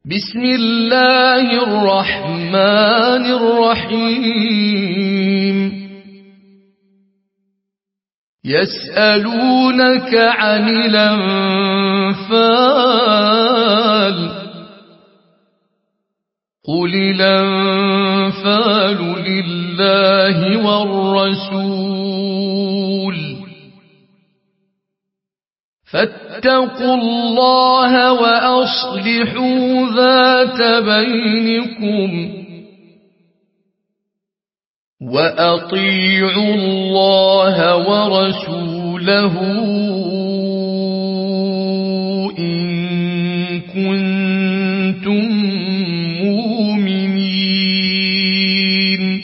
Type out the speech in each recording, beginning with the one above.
بسم الله الرحمن الرحيم يسألونك عن الأنفال قل الأنفال لله والرسول فاتقوا الله وأصلحوا ذات بينكم وأطيعوا الله ورسوله إن كنتم مؤمنين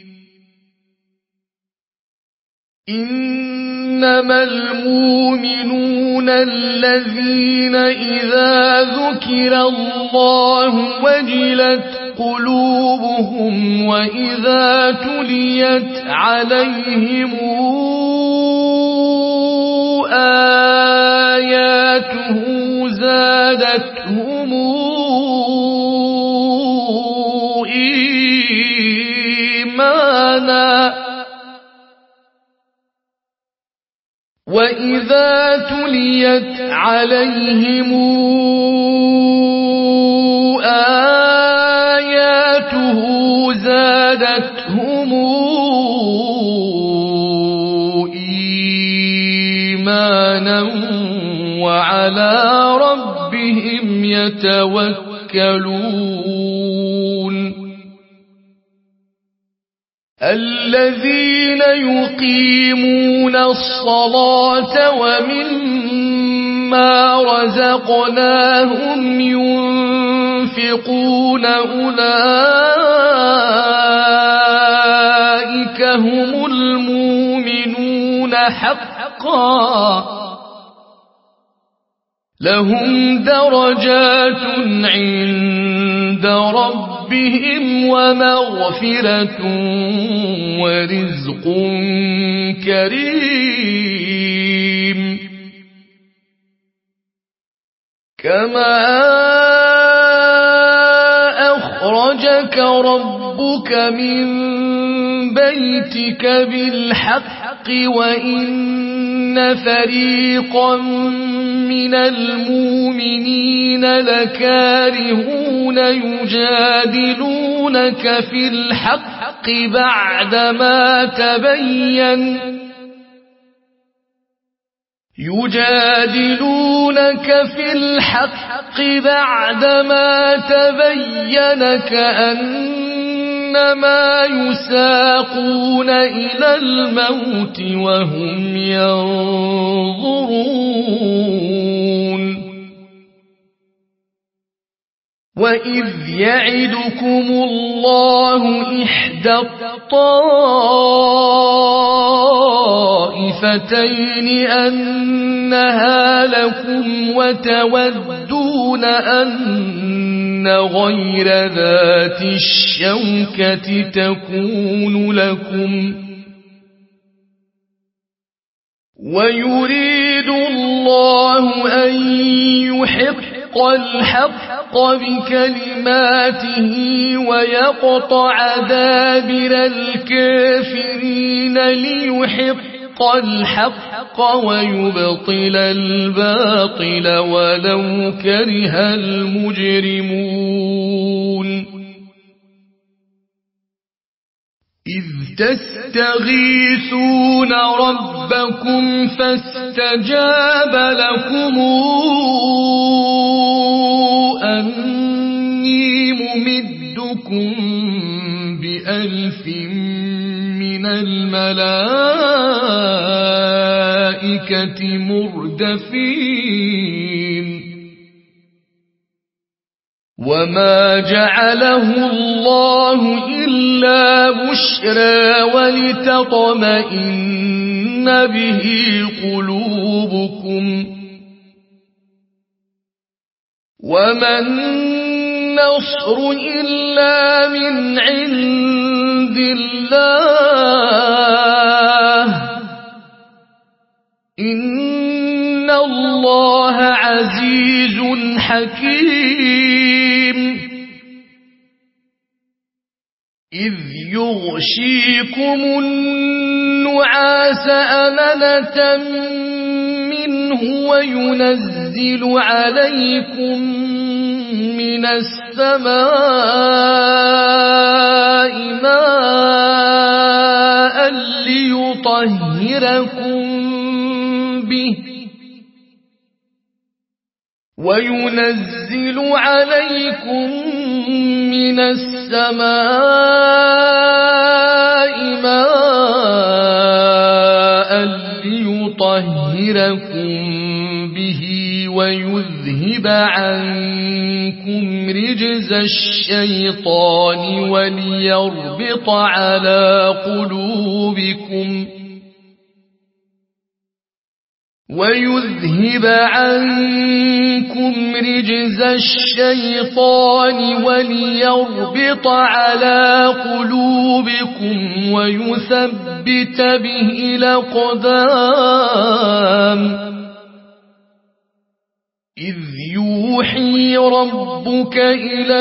إنما المؤمنون الذين إذا ذكر الله وجلت قلوبهم وإذا تليت عليهم آياته زادتهم إيمانا وإذا تليت عليهم آياته زادتهم إيمانا وعلى ربهم يتوكلون الذين يقيمون الصلاة ومما رزقناهم ينفقون أولئك هم المؤمنون حقا لهم درجات عند ربهم ومغفرة ورزق كريم كما أخرجك ربك من بيتك بالحق وإن فريقا من المؤمنين لكارهون يجادلونك في الحق بعدما تبين كأنما يساقون إلى الموت وهم ينظرون وإذ يعدكم الله إحدى الطائفتين أنها لكم وتودون أن غير ذات الشوكة تكون لكم ويريد الله أن يحق الحق بكلماته ويقطع دابر الكافرين ليحق الحق ويبطل الباطل ولو كره المجرمون إذ تستغيثون ربكم فاستجاب لكم أني ممدكم ب1000 من الملائكة مردفين وما جعله الله إلا بشرى ولتطمئن به قلوبكم وما النصر إلا من عند الله إن الله عزيز حكيم إذ يغشيكم النعاس أمنة منه وينزل عليكم من السماء ماء ليطهركم به وينزل عليكم من السماء ماء ليطهركم به ويذهب عنكم رجز الشيطان وليربط على قلوبكم ويثبت به الأقدام إذ يوحي ربك إلى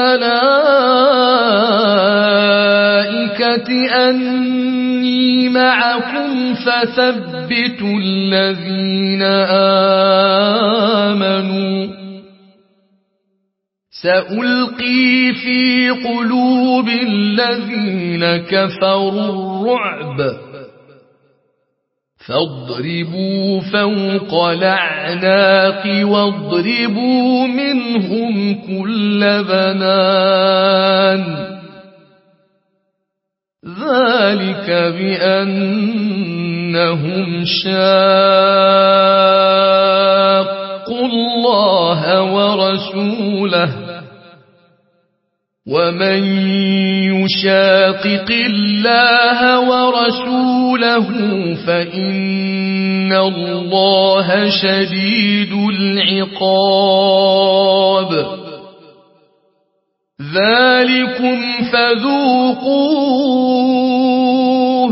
الملائكة أني معكم فثبتوا الذين آمنوا سألقي في قلوب الذين كفروا الرعب فاضربوا فوق الأعناق واضربوا منهم كل بنان ذلك بأنهم شاقوا الله ورسوله ومن يشاقق الله ورسوله فإن الله شديد العقاب ذلكم فذوقوه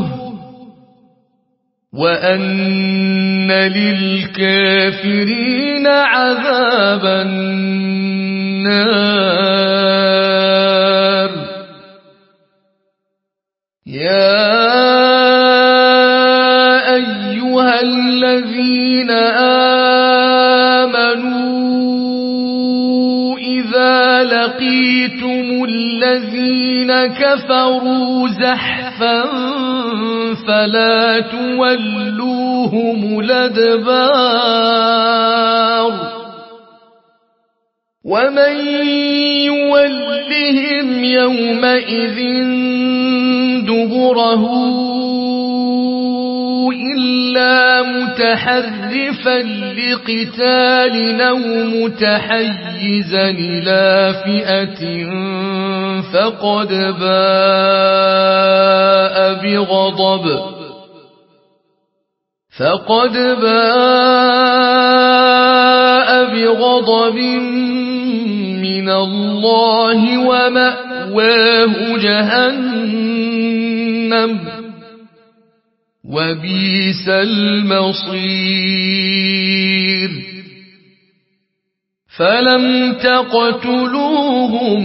وأن للكافرين عذاب النار يا أيها الذين آمنوا إذا لقيتم الذين كفروا زحفا فلا تولوهم الأدبار ومن يولهم يومئذ دبره إلا متحرفا لقتال أو متحيزا إلى فئة فقد باء بغضب من الله ومأواه جهنم وبئس المصير فلم تقتلوهم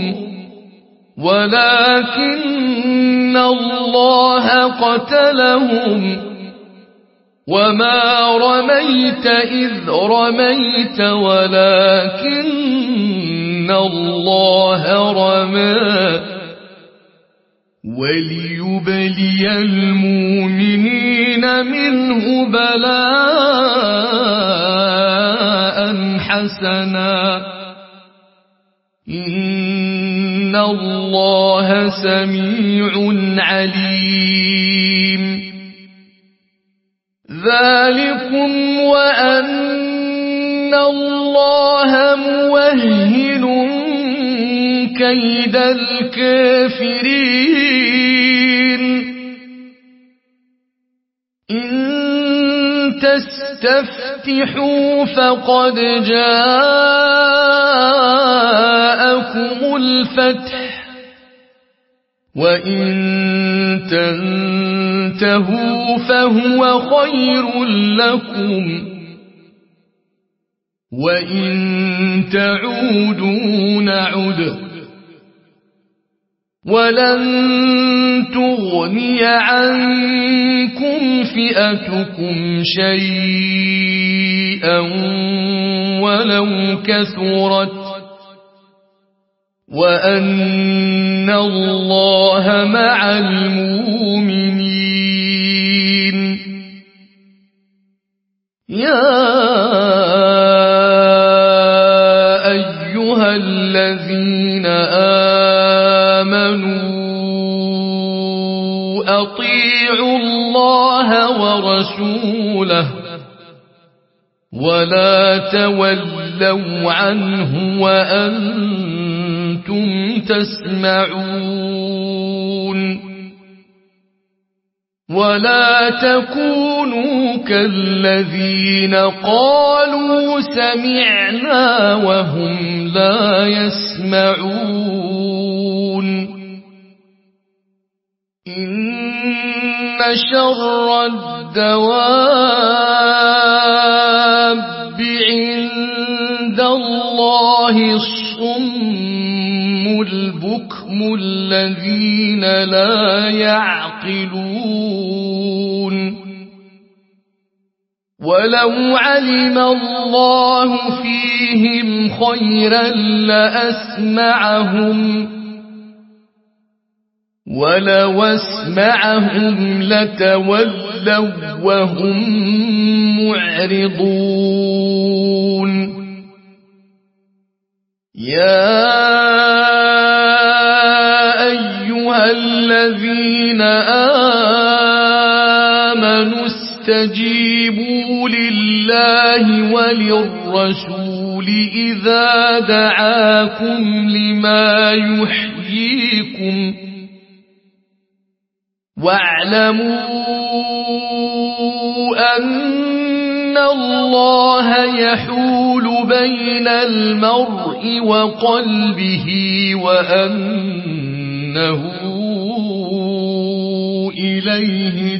ولكن الله قتلهم وما رميت إذ رميت ولكن الله رمى وليبلي المؤمنين منه بلاء حسنا إن الله سميع عليم ذلكم وأن الله موهن كيد الكافرين إن تستفتحوا فقد جاءكم الفتح وإن تنتهوا فهو خير لكم وإن تعودوا نعد ولن تغني عنكم فئتكم شيئا ولو كثرت وأن الله مع المؤمنين يا أيها الذين آمنوا أطيعوا الله ورسوله ولا تولوا عنه وأنتم تسمعون ولا تكونوا كالذين قالوا سمعنا وهم لا يسمعون إن شر الدواب عند الله الصم البكم الذين لا يعقلون ولو علم الله فيهم خيرا لأسمعهم ولو اسمعهم لتولوا وهم معرضون يا أيها الذين آمنوا استجيبوا لله وللرسول إذا دعاكم لما يحييكم واعلموا أن الله يحول بين المرء وقلبه وأنه إليه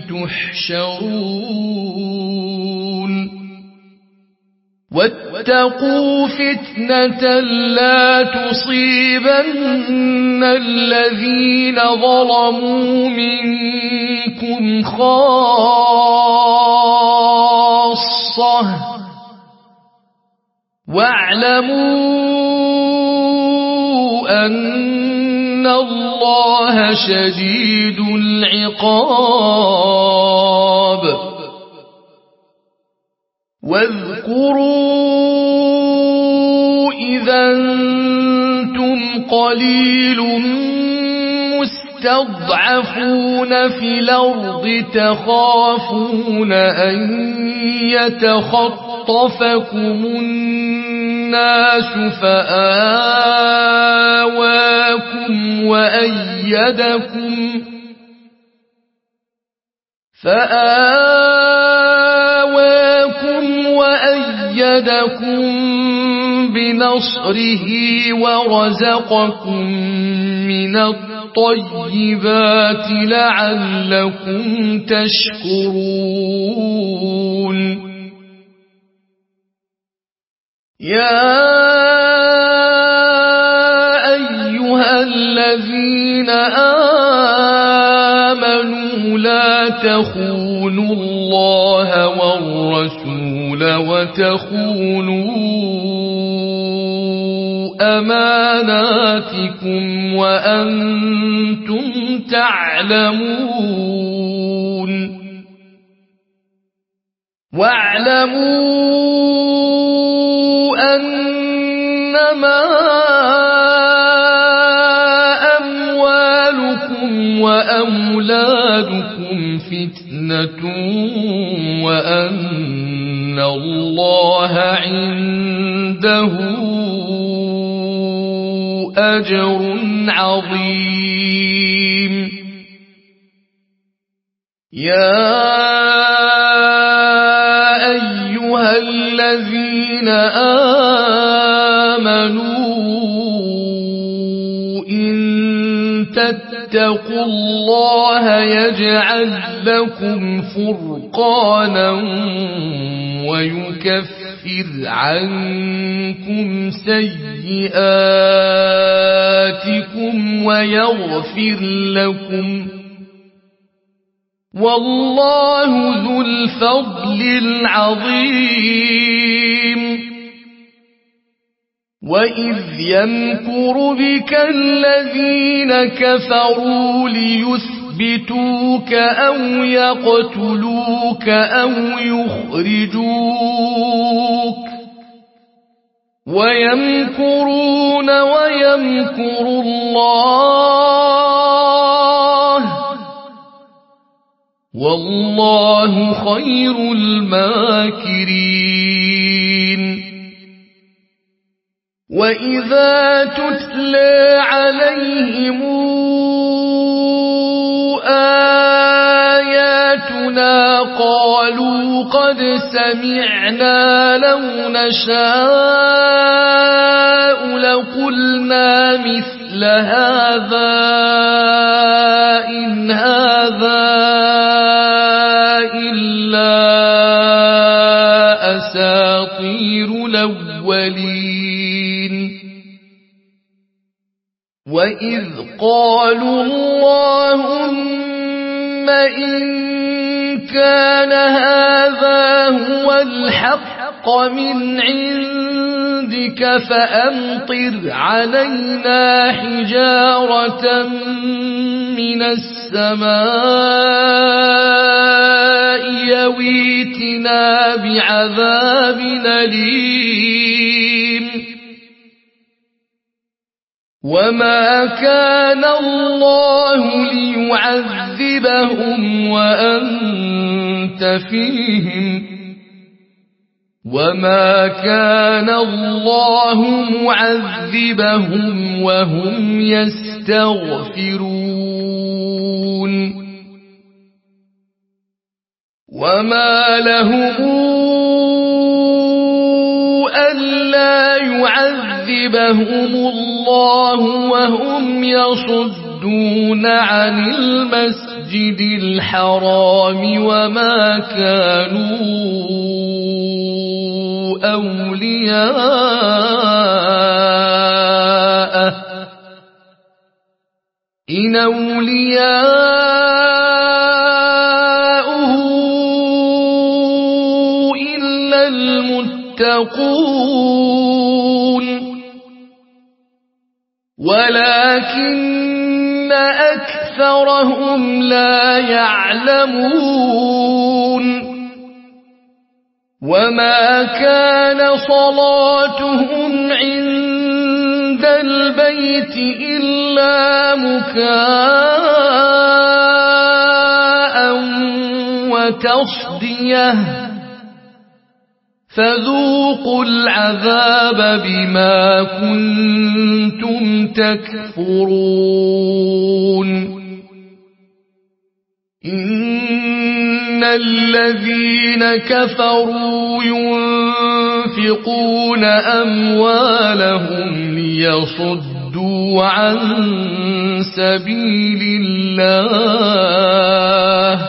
تحشرون واتقوا فتنة لا تصيبن الذين ظلموا منكم خاصة واعلموا أن الله شديد العقاب واذكروا إذا أنتم قليل مستضعفون في الأرض تخافون أن يتخطفكم الناس فآواكم وأيدكم بنصره ورزقكم من الطيبات لعلكم تشكرون يا أيها الذين آمنوا لا تخونوا الله والرسول وتخونوا أماناتكم وأنتم تعلمون واعلموا أنما أموالكم وأولادكم فتنة وأن الله عنده أجر عظيم يا أيها الذين آمنوا إن تتقوا الله يجعل لكم فرقانا ويكفر عنكم سيئاتكم سيئاتكم ويغفر لكم والله ذو الفضل العظيم وإذ يمكر بك الذين كفروا ليثبتوك أو يقتلوك أو يخرجوك ويمكرون ويمكر الله والله خير الماكرين وإذا تتلى عليهم آياتنا قالوا قد سمعنا لو نشاء لقلنا مثل هذا إن هذا إلا أساطير الأولين وإذ قالوا اللهم إن كان هذا هو الحق من عندك فأمطر علينا حجارة من السماء يويتنا بعذاب أليم وما كان الله ليعذبهم وأنت فيهم وما كان الله معذبهم وهم يستغفرون وما لهم ألا يعذبهم الله وهم يصدون عن المسجد الحرام وما كانوا أولياءه إن أولياؤه إلا المتقون ولكن أكثرهم لا يعلمون وما كان صلاتهم عند البيت إلا مكاء وتصدية فذوقوا العذاب بما كنتم تكفرون إن الذين كفروا ينفقون أموالهم ليصدوا عن سبيل الله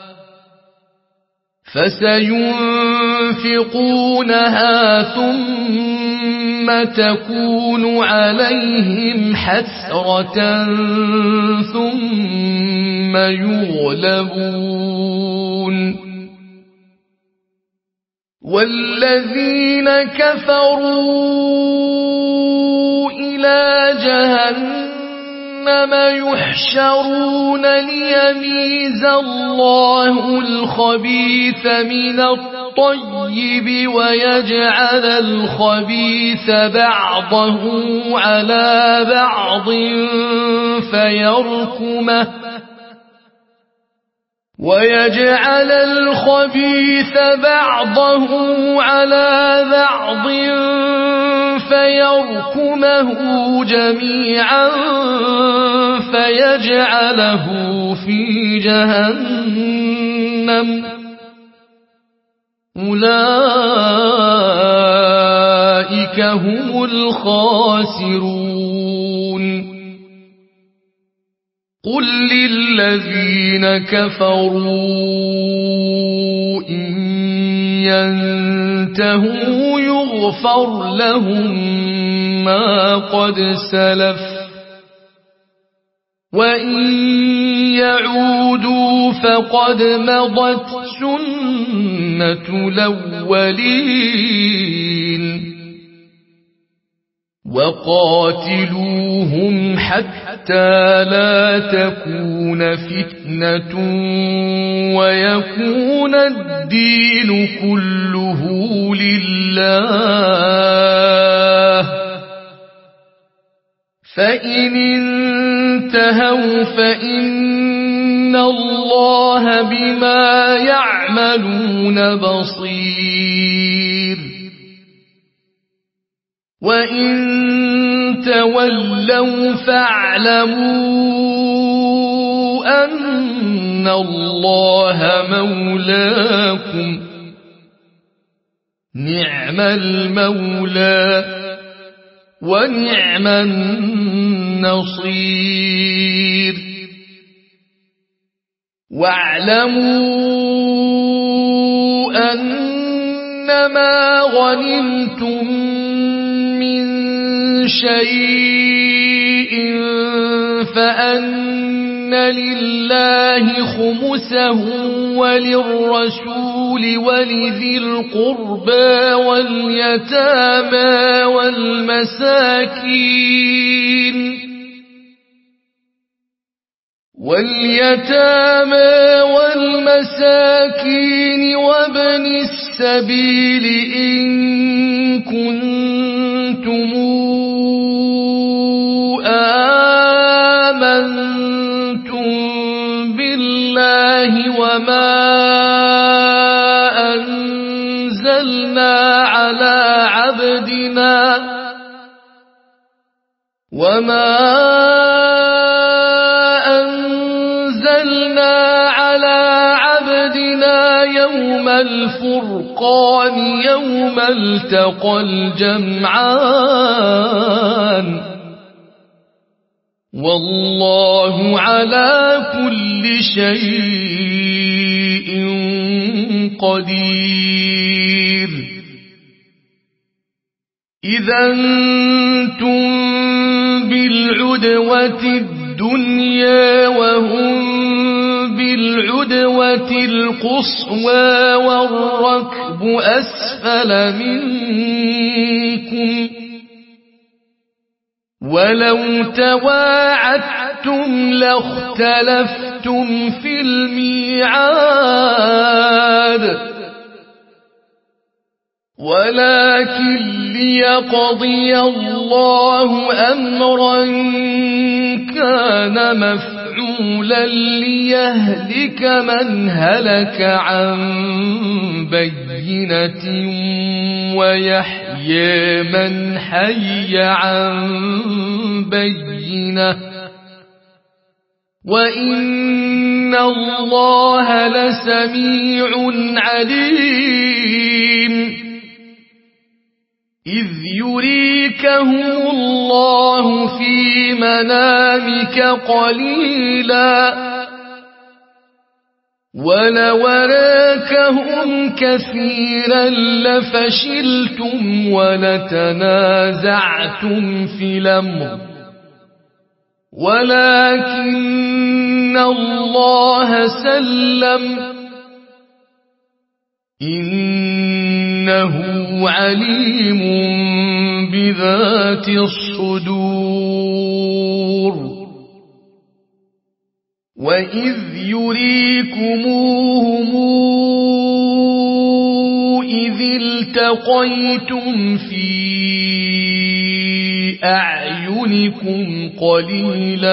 فسينفقونها ثم تكون عليهم حسرة ثم يغلبون والذين كفروا إلى جهنم يحشرون ليميز الله الخبيث من الطيب ويجعل الخبيث بعضه على بعض فيركمه جميعا فيجعله في جهنم أولئك هم الخاسرون قل للذين كفروا إن ينتهوا يغفر لهم ما قد سلف وإن يعودوا فقد مضت سنة الأولين وقاتلوهم حتى لا تكون فتنة ويكون الدين كله لله فإن انتهوا فإن الله بما يعملون بصير وإن تولوا فاعلموا أن الله مولاكم نعم المولى ونعم النصير واعلموا أنما غنمتم من شيء فأن لله خمسه وللرسول ولذي القربى واليتامى والمساكين وابن السبيل إن كنتم آمنتم بالله وما أنزلنا على عبدنا يوم الفرقان يوم التقى الجمعان والله على كل شيء قدير إذا أنتم بالعدوة الدنيا وهم بالعدوة القصوى والركب أسفل منكم ولو تواعدتم لاختلفتم في الميعاد ولكن ليقضي الله أمرا كان مفعولا ليهلك من هلك عن بينة ويحيى من حي عن بينة وإن الله لسميع عليم إذ يريكهم الله في منامك قليلا ولو أراكهم كثيرا لفشلتم ولتنازعتم في الأمر ولكن الله سلم إنه عليم بذات الصدور وإذ يريكموهم إذ التقيتم في أعينكم قليلا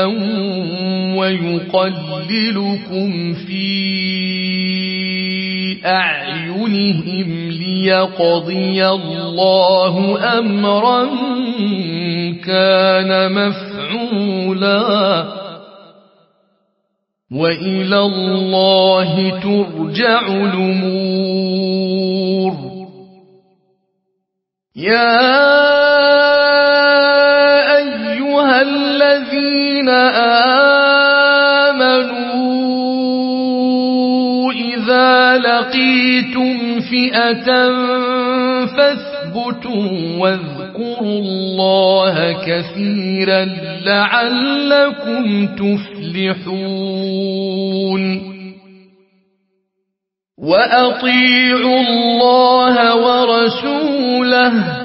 ويقللكم في أعينهم ليقضي الله أمرا كان مفعولا وإلى الله ترجع الأمور يا أيها الذين آمنوا إذا لقيتم فئة فاثبتوا واذكروا واذكروا الله كثيرا لعلكم تفلحون وأطيعوا الله ورسوله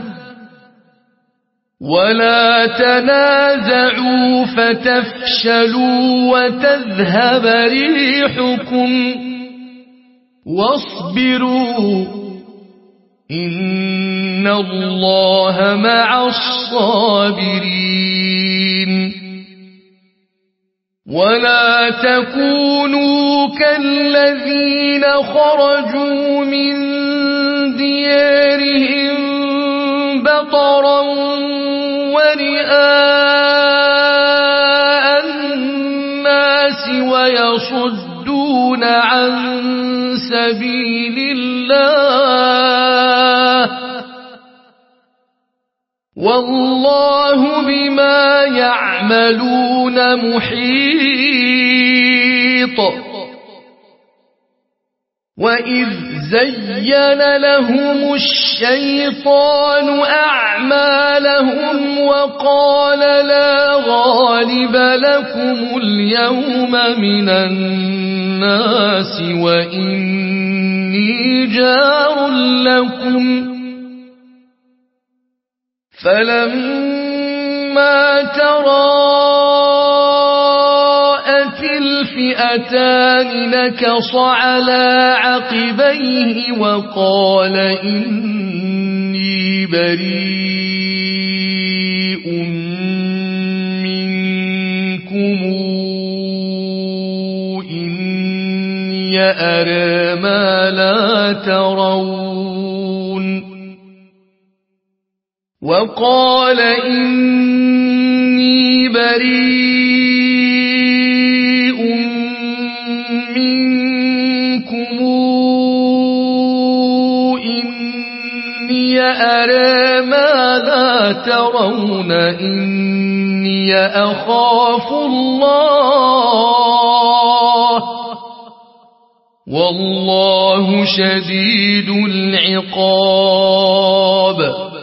ولا تنازعوا فتفشلوا وتذهب ريحكم واصبروا إن الله مع الصابرين ولا تكونوا كالذين خرجوا من ديارهم بطرا ورئاء الناس ويصدون عن سبيل الله والله بما يعملون محيط وإذ زين لهم الشيطان أعمالهم وقال لا غالب لكم اليوم من الناس وإني جار لكم فلما تراءت الفئتان نكص على عقبيه وقال إني بريء منكم إني أرى ما لا ترون وقال إني بريء منكم إني أرى ما لا ترون إني أخاف الله والله شديد العقاب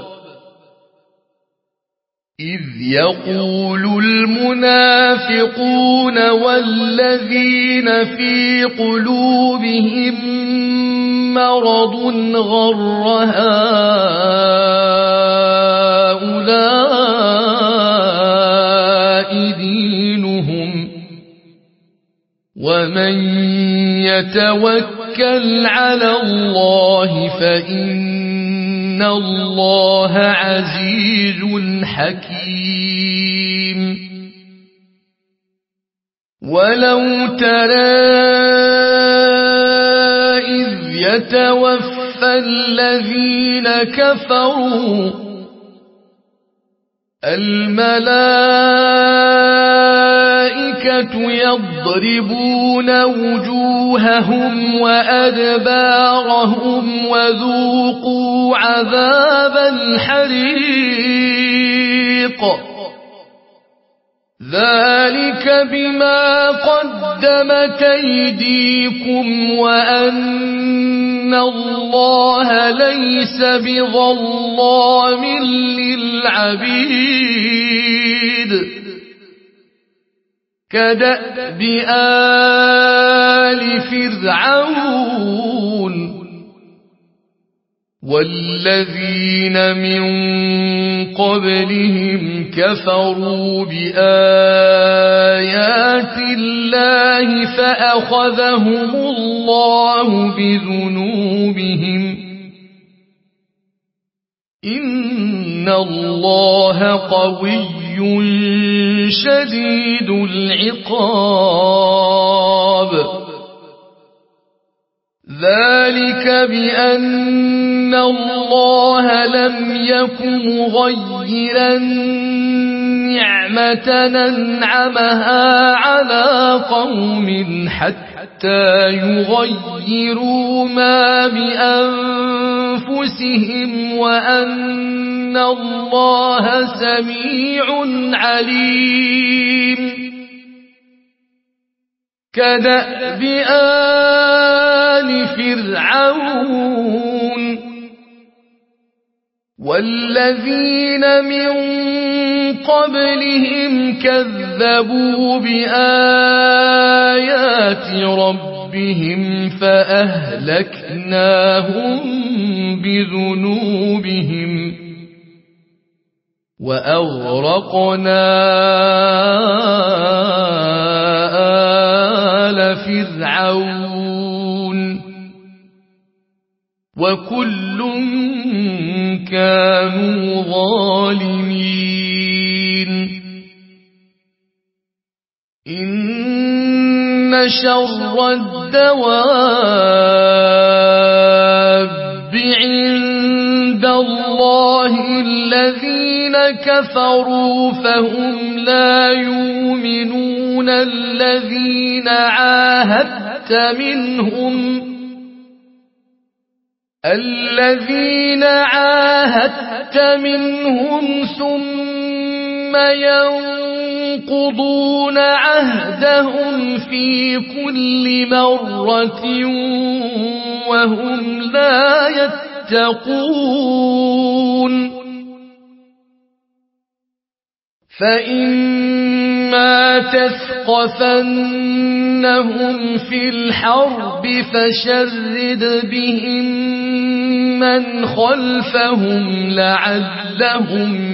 إذ يقول المنافقون والذين في قلوبهم مرض غر هؤلاء دينهم ومن يتوكل على الله فإن الله عزيز حكيم ولو ترى إذ يتوفى الذين كفروا الملائكة يضربون وجوههم وأدبارهم وذوقوا عذاب الحريق ذلك بما قدمت أيديكم وأن الله ليس بظلام للعبيد كدأب آل فرعون والذين من قبلهم كفروا بآيات الله فأخذهم الله بذنوبهم إن الله قوي شديد العقاب ذلك بأن الله لم يك مغيرا نعمة أنعمها على قوم حتى يغيروا ما بأنفسهم وأن الله سميع عليم كدأب آل فرعون والذين من قبلهم كذبوا بآيات ربهم فأهلكناهم بذنوبهم وأغرقنا آل فرعون وكل كانوا ظالمين إن شر الدواب عند الله الذين كفروا فهم لا يؤمنون الذين عاهدت منهم ثم ينقضون عهدهم في كل مرة وهم لا يتقون فإما تثقفنهم في الحرب فشرد بهم من خلفهم لعلهم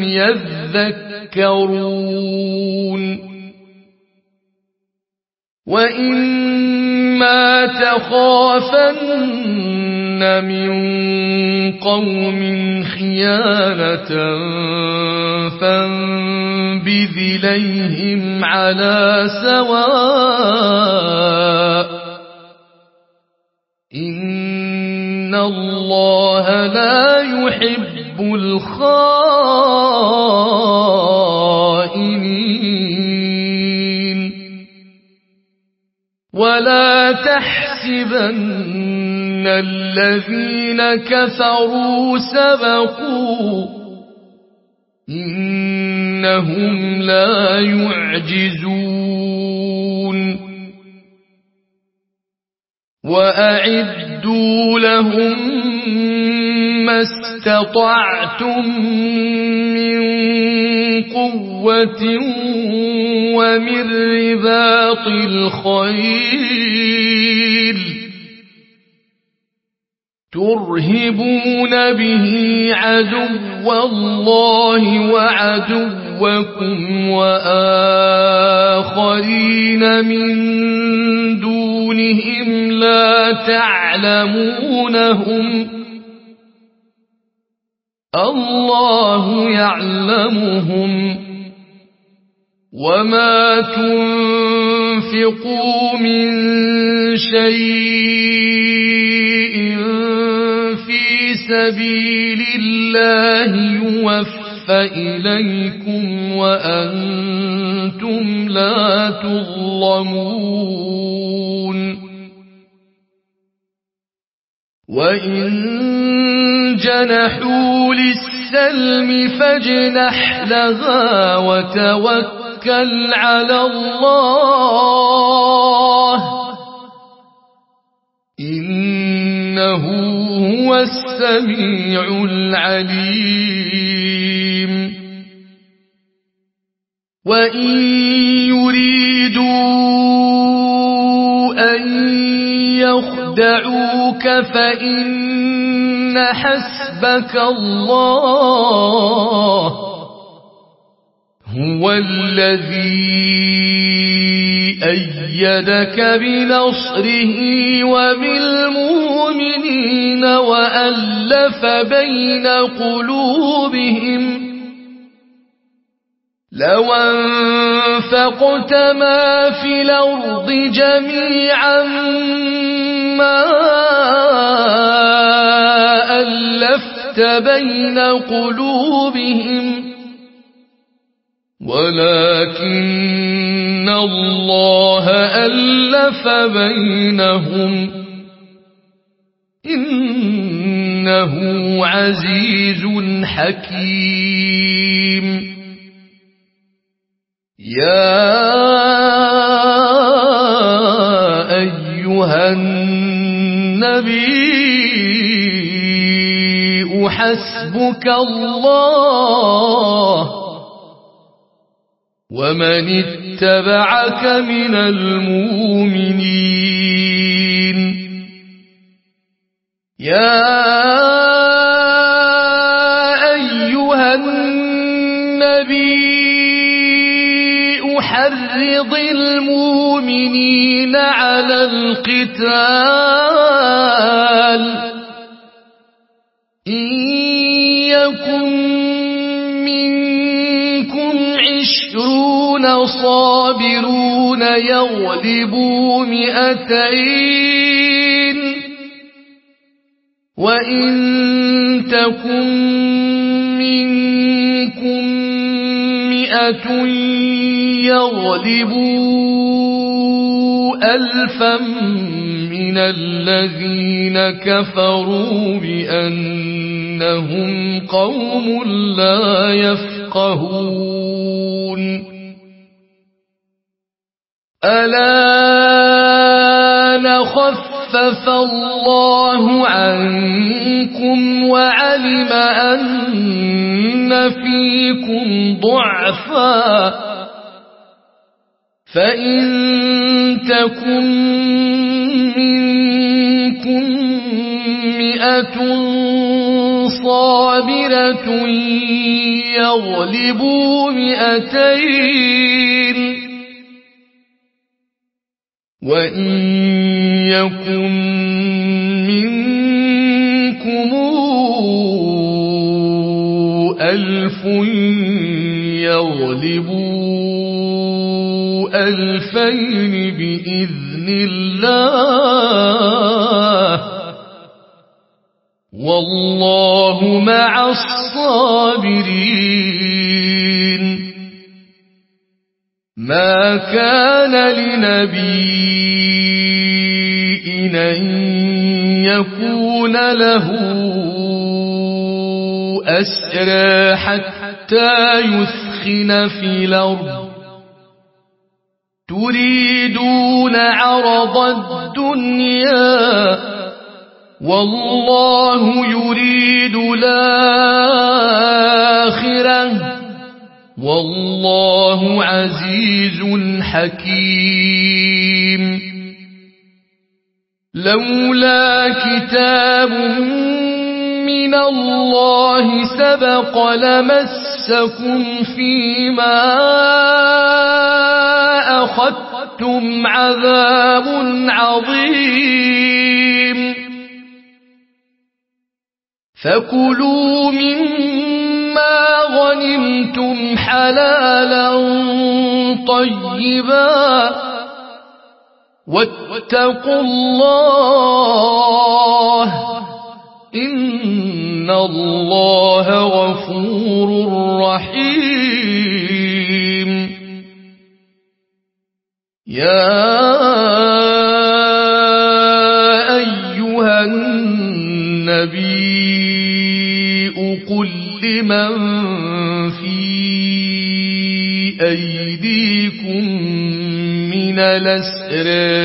يذكرون وإما تخافن من قوم خيانة فانبذ إليهم على سواء إن الله لا يحب الخائنين ولا تحسبن الذين كفروا سبقوا إنهم لا يعجزون وأعدوا لهم ما استطعتم من قوة ومن رباط الخيل ترهبون به عدو الله وعدوكم وآخرين من دونهم لا تعلمونهم الله يعلمهم وما تنفقوا من شيء في سبيل الله يوفى إليكم وأنتم لا تظلمون وإن جنحوا للسلم فاجنح لها وتوكل على الله إنه هو السميع العليم وإن يريدوا أن يخدعوك فإن حسبك الله هو الذي أيدك بنصره وبالمؤمنين وألف بين قلوبهم لو أنفقت ما في الأرض جميعا ما ألفت بين قلوبهم ولكن الله ألف بينهم إنه عزيز حكيم يا أيها النبي حسبك الله ومن اتبعك من المؤمنين يا أيها النبي حرض المؤمنين على القتال إن يكن منكم 20 صابرون يغلبوا 200 وإن تكن منكم 100 يغلبوا 1000 من الذين كفروا بأنهم قوم لا يفقهون الآن خفف الله عنكم وعلم أن فيكم ضعفا فإن تكن منكم 100 صابرة يغلبوا 200 وإن يكن منكم 1000 يغلبوا 2000 بإذن الله والله مع الصابرين ما كان لنبي أن يكون له أسرى حتى يثخن في الأرض تريدون عرض الدنيا والله يريد الآخرة والله عزيز حكيم لولا كتاب من الله سبق لمسكم فيما أخذتم عذاب عظيم فكلوا مما غنمتم حلالا طيبا واتقوا الله إن الله غفور رحيم يا أيها النبي قل لمن في أيديكم من الأسرى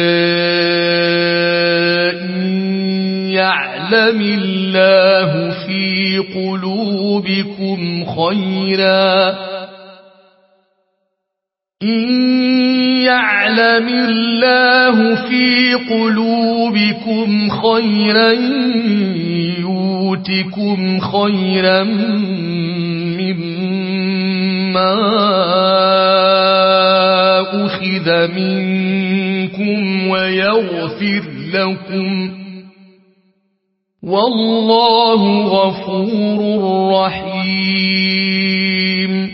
يعلم الله في قلوبكم خيرا إن يعلم الله في قلوبكم خيرا يؤتكم خيرا مما أخذ منكم ويغفر لكم والله غفور رحيم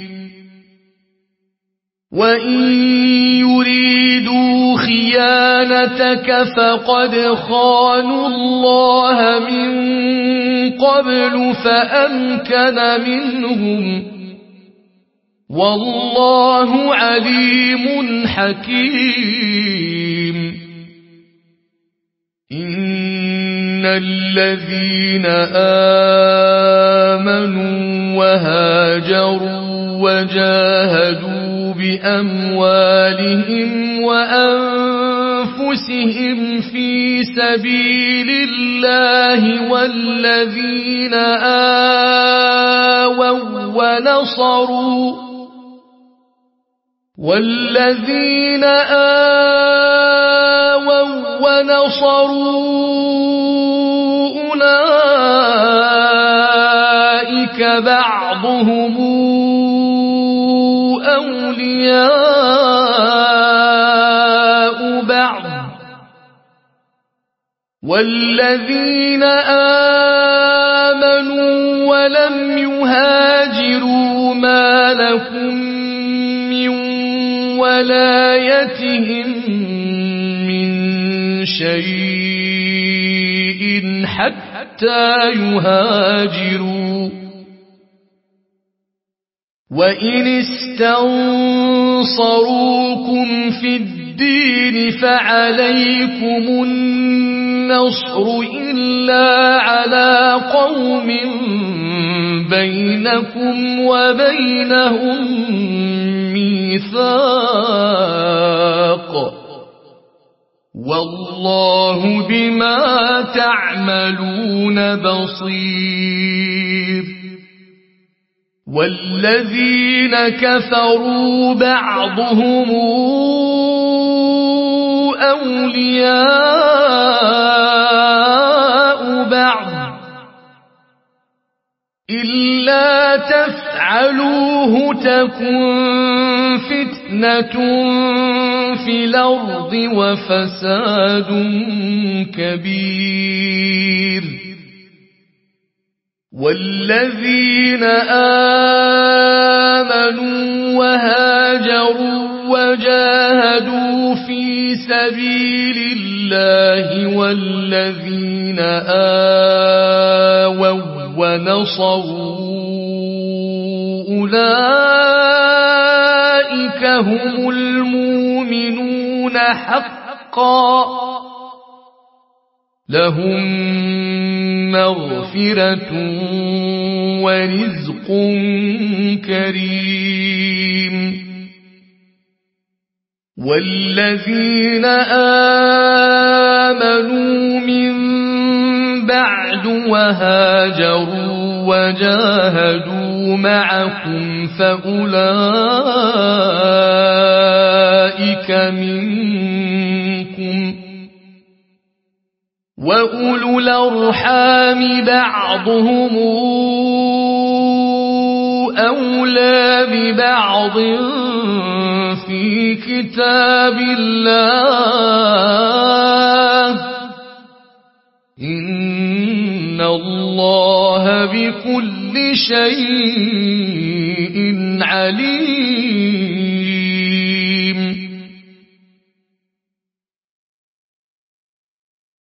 وإن يريدوا خيانتك فقد خانوا الله من قبل فأمكن منهم والله عليم حكيم إن الذين آمنوا وهاجروا وجاهدوا بأموالهم وأنفسهم أنفسهم في سبيل الله والذين آووا ونصروا أولئك بعضهم أولياء بعض والذين آمنوا ولم يهاجروا ما لكم من ولايتهم من شيء حتى يهاجروا وإن استنصروكم في الدين فعليكم النصر إلا على قوم بينكم وبينهم ميثاق والله بما تعملون بصير والذين كفروا بعضهم أولياء بعض إلا تفعلوه تكن فتنة في الأرض وفساد كبير والذين آمنوا وهاجروا وجاهدوا في سبيل الله والذين آووا ونصروا أولئك هم المؤمنون حقا لهم مغفرة ورزق كريم والذين آمنوا من بعد وهاجروا وجاهدوا معكم فأولئك منكم وأولو الأرحام بعضهم أولى ببعض في كتاب الله إن الله بكل شيء عليم